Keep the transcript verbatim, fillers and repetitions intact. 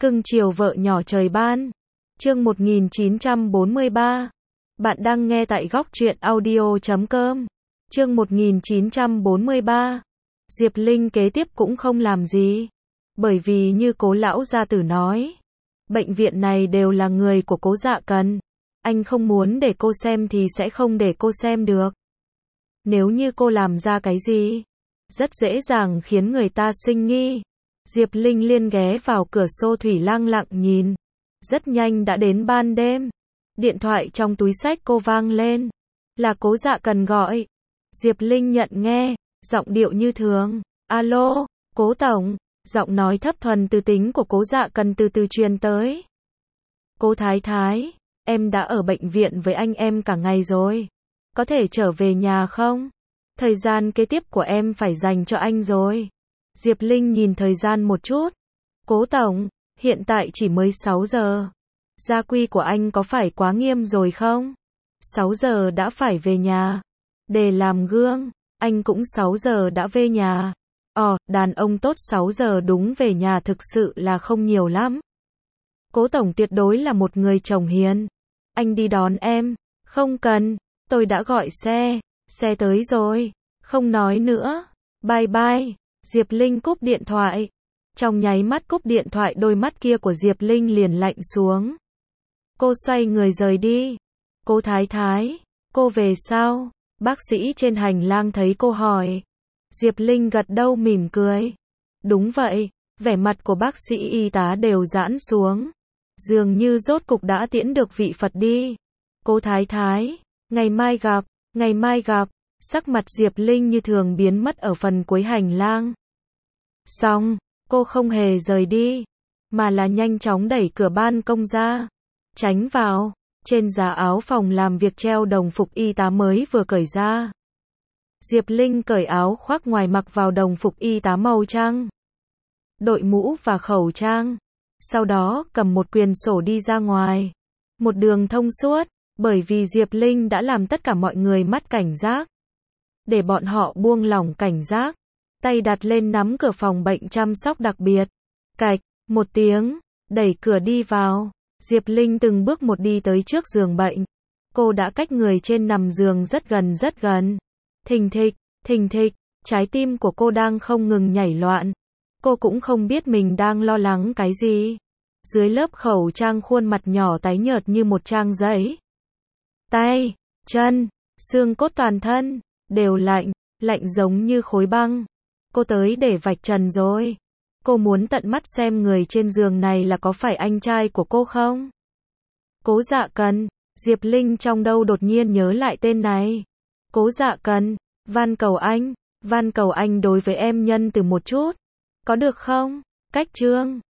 Cưng chiều vợ nhỏ trời ban. Chương một nghìn chín trăm bốn mươi ba. Bạn đang nghe tại góc truyện audio chấm com. Chương một nghìn chín trăm bốn mươi ba. Diệp Linh kế tiếp cũng không làm gì. Bởi vì như Cố lão gia tử nói, bệnh viện này đều là người của Cố Dạ Cần. Anh không muốn để cô xem thì sẽ không để cô xem được. Nếu như cô làm ra cái gì, rất dễ dàng khiến người ta sinh nghi. Diệp Linh liên ghé vào cửa sổ thủy lang lặng nhìn. Rất nhanh đã đến ban đêm. Điện thoại trong túi xách cô vang lên. Là Cố Dạ Cần gọi. Diệp Linh nhận nghe, giọng điệu như thường. Alo, Cố Tổng. Giọng nói thấp thuần từ tính của Cố Dạ Cần từ từ truyền tới. Cố Thái Thái, em đã ở bệnh viện với anh em cả ngày rồi. Có thể trở về nhà không? Thời gian kế tiếp của em phải dành cho anh rồi. Diệp Linh nhìn thời gian một chút. Cố Tổng, hiện tại chỉ mới sáu giờ. Gia quy của anh có phải quá nghiêm rồi không? sáu giờ đã phải về nhà. Để làm gương, anh cũng sáu giờ đã về nhà. Ồ, đàn ông tốt sáu giờ đúng về nhà thực sự là không nhiều lắm. Cố Tổng tuyệt đối là một người chồng hiền. Anh đi đón em. Không cần, tôi đã gọi xe. Xe tới rồi. Không nói nữa. Bye bye. Diệp Linh cúp điện thoại. Trong nháy mắt cúp điện thoại, đôi mắt kia của Diệp Linh liền lạnh xuống. Cô xoay người rời đi. Cố Thái Thái, cô về sao? Bác sĩ trên hành lang thấy cô hỏi. Diệp Linh gật đầu mỉm cười. Đúng vậy, vẻ mặt của bác sĩ y tá đều giãn xuống. Dường như rốt cục đã tiễn được vị Phật đi. Cố Thái Thái, ngày mai gặp, ngày mai gặp. Sắc mặt Diệp Linh như thường biến mất ở phần cuối hành lang. Xong, cô không hề rời đi, mà là nhanh chóng đẩy cửa ban công ra. Tránh vào, trên giá áo phòng làm việc treo đồng phục y tá mới vừa cởi ra. Diệp Linh cởi áo khoác ngoài mặc vào đồng phục y tá màu trắng. Đội mũ và khẩu trang. Sau đó cầm một quyển sổ đi ra ngoài. Một đường thông suốt, bởi vì Diệp Linh đã làm tất cả mọi người mắt cảnh giác. Để bọn họ buông lỏng cảnh giác. Tay đặt lên nắm cửa phòng bệnh chăm sóc đặc biệt. Cạch, một tiếng, đẩy cửa đi vào. Diệp Linh từng bước một đi tới trước giường bệnh. Cô đã cách người trên nằm giường rất gần rất gần. Thình thịch, thình thịch, trái tim của cô đang không ngừng nhảy loạn. Cô cũng không biết mình đang lo lắng cái gì. Dưới lớp khẩu trang khuôn mặt nhỏ tái nhợt như một trang giấy. Tay, chân, xương cốt toàn thân, đều lạnh, lạnh giống như khối băng. Cô tới để vạch trần rồi. Cô muốn tận mắt xem người trên giường này là có phải anh trai của cô không? Cố Dạ Cần. Diệp Linh trong đầu đột nhiên nhớ lại tên này. Cố Dạ Cần, van cầu anh, van cầu anh đối với em nhân từ một chút. Có được không? Cách chương